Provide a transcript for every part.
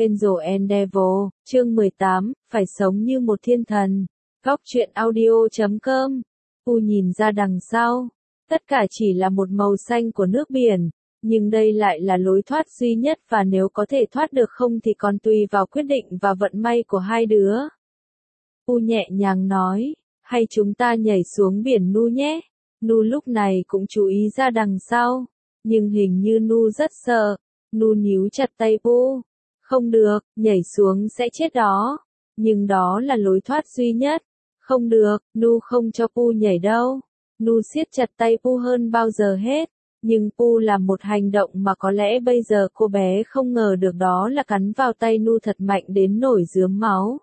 Angel and Devil, chương 18, phải sống như một thiên thần. Góc truyện audio.com. Pu nhìn ra đằng sau. Tất cả chỉ là một màu xanh của nước biển. Nhưng đây lại là lối thoát duy nhất và nếu có thể thoát được không thì còn tùy vào quyết định và vận may của hai đứa. Pu nhẹ nhàng nói, hay chúng ta nhảy xuống biển Nu nhé. Nu lúc này cũng chú ý ra đằng sau. Nhưng hình như Nu rất sợ. Nu níu chặt tay Pu. Không được, nhảy xuống sẽ chết đó. Nhưng đó là lối thoát duy nhất. Không được, Nu không cho Pu nhảy đâu. Nu siết chặt tay Pu hơn bao giờ hết. Nhưng Pu làm một hành động mà có lẽ bây giờ cô bé không ngờ được, đó là cắn vào tay Nu thật mạnh đến nổi rướm máu.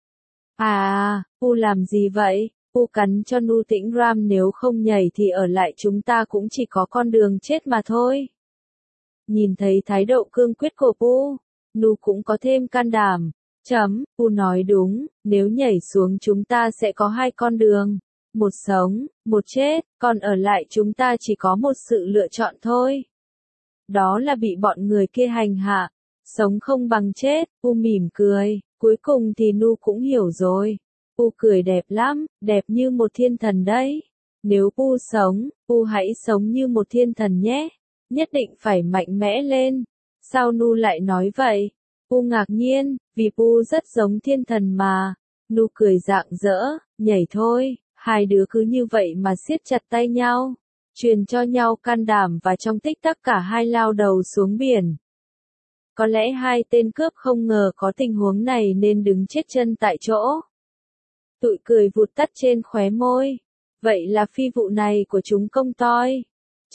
Pu làm gì vậy? Pu cắn cho Nu tĩnh ram, nếu không nhảy thì ở lại chúng ta cũng chỉ có con đường chết mà thôi. Nhìn thấy thái độ cương quyết của Pu, Nu cũng có thêm can đảm. Pu nói đúng, nếu nhảy xuống chúng ta sẽ có hai con đường. Một sống, một chết, còn ở lại chúng ta chỉ có một sự lựa chọn thôi. Đó là bị bọn người kia hành hạ. Sống không bằng chết. Pu mỉm cười, cuối cùng thì Nu cũng hiểu rồi. Pu cười đẹp lắm, đẹp như một thiên thần đấy. Nếu Pu sống, Pu hãy sống như một thiên thần nhé. Nhất định phải mạnh mẽ lên. Sao Nu lại nói vậy? Pu ngạc nhiên, vì Pu rất giống thiên thần mà. Nu cười rạng rỡ, nhảy thôi. Hai đứa cứ như vậy mà siết chặt tay nhau, truyền cho nhau can đảm và trong tích tắc cả hai lao đầu xuống biển. Có lẽ hai tên cướp không ngờ có tình huống này nên đứng chết chân tại chỗ. Tụi cười vụt tắt trên khóe môi. Vậy là phi vụ này của chúng công toi.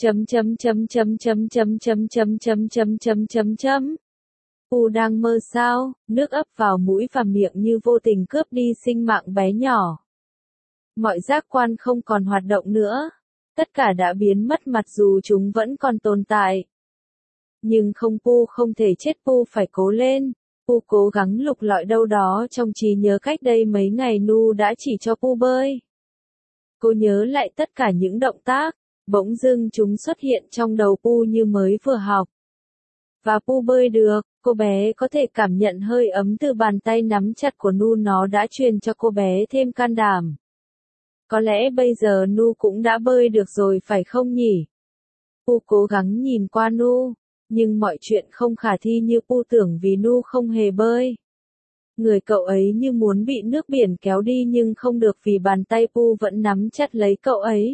Pu đang mơ sao, nước ấp vào mũi và miệng như vô tình cướp đi sinh mạng bé nhỏ. Mọi giác quan không còn hoạt động nữa. Tất cả đã biến mất mặc dù chúng vẫn còn tồn tại. Nhưng không, Pu không thể chết, Pu phải cố lên. Pu cố gắng lục lọi đâu đó trong trí nhớ cách đây mấy ngày Nu đã chỉ cho Pu bơi. Cô nhớ lại tất cả những động tác, bỗng dưng chúng xuất hiện trong đầu Pu như mới vừa học. Và Pu bơi được, cô bé có thể cảm nhận hơi ấm từ bàn tay nắm chặt của Nu, nó đã truyền cho cô bé thêm can đảm. Có lẽ bây giờ Nu cũng đã bơi được rồi phải không nhỉ? Pu cố gắng nhìn qua Nu, nhưng mọi chuyện không khả thi như Pu tưởng vì Nu không hề bơi. Người cậu ấy như muốn bị nước biển kéo đi nhưng không được vì bàn tay Pu vẫn nắm chặt lấy cậu ấy.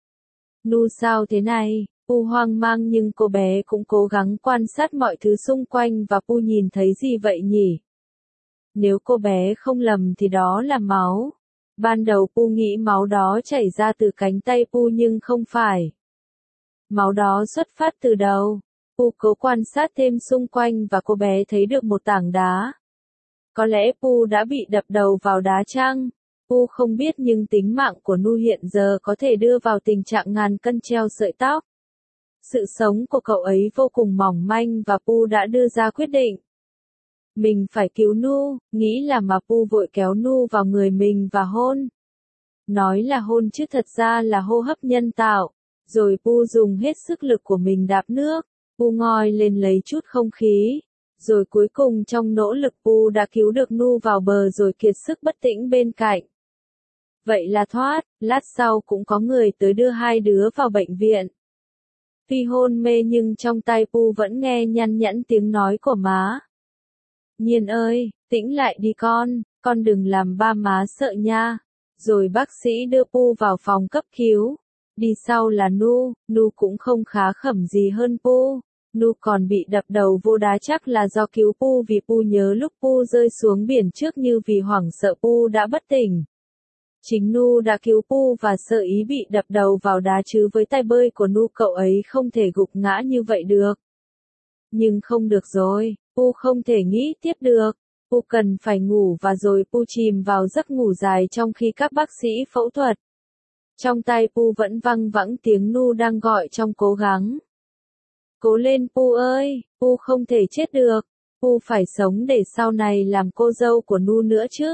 Nu sao thế này? Pu hoang mang nhưng cô bé cũng cố gắng quan sát mọi thứ xung quanh và Pu nhìn thấy gì vậy nhỉ? Nếu cô bé không lầm thì đó là máu. Ban đầu Pu nghĩ máu đó chảy ra từ cánh tay Pu nhưng không phải. Máu đó xuất phát từ đâu? Pu cố quan sát thêm xung quanh và cô bé thấy được một tảng đá. Có lẽ Pu đã bị đập đầu vào đá chăng? Pu không biết nhưng tính mạng của Nu hiện giờ có thể đưa vào tình trạng ngàn cân treo sợi tóc. Sự sống của cậu ấy vô cùng mỏng manh và Pu đã đưa ra quyết định. Mình phải cứu Nu, nghĩ là mà Pu vội kéo Nu vào người mình và hôn. Nói là hôn chứ thật ra là hô hấp nhân tạo. Rồi Pu dùng hết sức lực của mình đạp nước. Pu ngoi lên lấy chút không khí. Rồi cuối cùng trong nỗ lực Pu đã cứu được Nu vào bờ rồi kiệt sức bất tỉnh bên cạnh. Vậy là thoát, lát sau cũng có người tới đưa hai đứa vào bệnh viện. Tuy hôn mê nhưng trong tai Pu vẫn nghe nhăn nhẵn tiếng nói của má. Nhiên ơi, tĩnh lại đi con đừng làm ba má sợ nha. Rồi bác sĩ đưa Pu vào phòng cấp cứu. Đi sau là Nu cũng không khá khẩm gì hơn Pu. Nu còn bị đập đầu vô đá chắc là do cứu Pu vì Pu nhớ lúc Pu rơi xuống biển trước như vì hoảng sợ Pu đã bất tỉnh. Chính Nu đã cứu Pu và sợ ý bị đập đầu vào đá chứ với tay bơi của Nu cậu ấy không thể gục ngã như vậy được. Nhưng không được rồi, Pu không thể nghĩ tiếp được. Pu cần phải ngủ và rồi Pu chìm vào giấc ngủ dài trong khi các bác sĩ phẫu thuật. Trong tai Pu vẫn văng vẳng tiếng Nu đang gọi trong cố gắng. Cố lên Pu ơi, Pu không thể chết được. Pu phải sống để sau này làm cô dâu của Nu nữa chứ.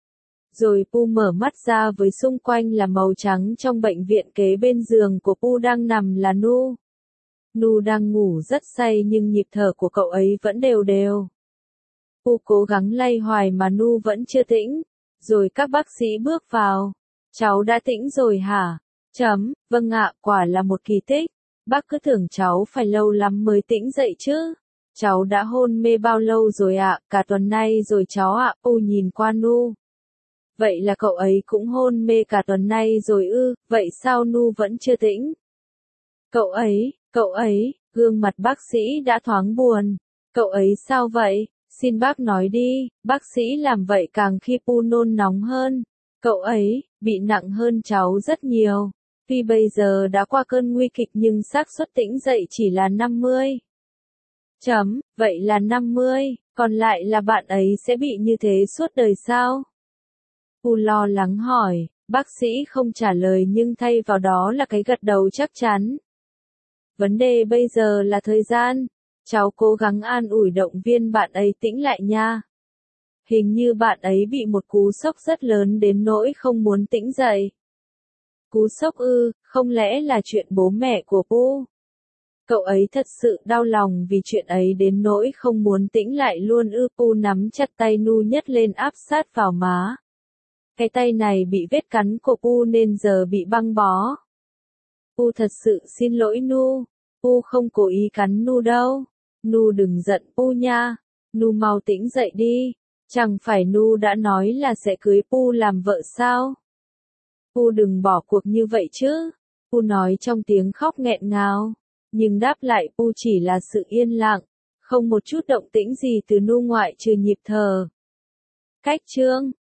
Rồi Pu mở mắt ra với xung quanh là màu trắng. Trong bệnh viện kế bên giường của Pu đang nằm là Nu. Nu đang ngủ rất say nhưng nhịp thở của cậu ấy vẫn đều đều. Pu cố gắng lay hoài mà Nu vẫn chưa tĩnh. Rồi các bác sĩ bước vào. Cháu đã tĩnh rồi hả? Vâng ạ, quả là một kỳ tích. Bác cứ tưởng cháu phải lâu lắm mới tĩnh dậy chứ. Cháu đã hôn mê bao lâu rồi ạ? Cả tuần nay rồi cháu ạ. Pu nhìn qua Nu. Vậy là cậu ấy cũng hôn mê cả tuần nay rồi ư? Vậy sao Nu vẫn chưa tĩnh? Cậu ấy, gương mặt bác sĩ đã thoáng buồn. Cậu ấy sao vậy? Xin bác nói đi. Bác sĩ làm vậy càng khi Pu nôn nóng hơn. Cậu ấy, bị nặng hơn cháu rất nhiều. Tuy bây giờ đã qua cơn nguy kịch nhưng xác suất tĩnh dậy chỉ là 50. Vậy là 50, còn lại là bạn ấy sẽ bị như thế suốt đời sao? Pu lo lắng hỏi, bác sĩ không trả lời nhưng thay vào đó là cái gật đầu chắc chắn. Vấn đề bây giờ là thời gian. Cháu cố gắng an ủi động viên bạn ấy tĩnh lại nha. Hình như bạn ấy bị một cú sốc rất lớn đến nỗi không muốn tĩnh dậy. Cú sốc ư, không lẽ là chuyện bố mẹ của Pu? Cậu ấy thật sự đau lòng vì chuyện ấy đến nỗi không muốn tĩnh lại luôn ư? Pu nắm chặt tay Nu nhất lên áp sát vào má. Cái tay này bị vết cắn của Pu nên giờ bị băng bó. Pu thật sự xin lỗi Nu. Pu không cố ý cắn Nu đâu. Nu đừng giận Pu nha. Nu mau tĩnh dậy đi. Chẳng phải Nu đã nói là sẽ cưới Pu làm vợ sao? Pu đừng bỏ cuộc như vậy chứ. Pu nói trong tiếng khóc nghẹn ngào. Nhưng đáp lại Pu chỉ là sự yên lặng. Không một chút động tĩnh gì từ Nu ngoại trừ nhịp thở. Cách chương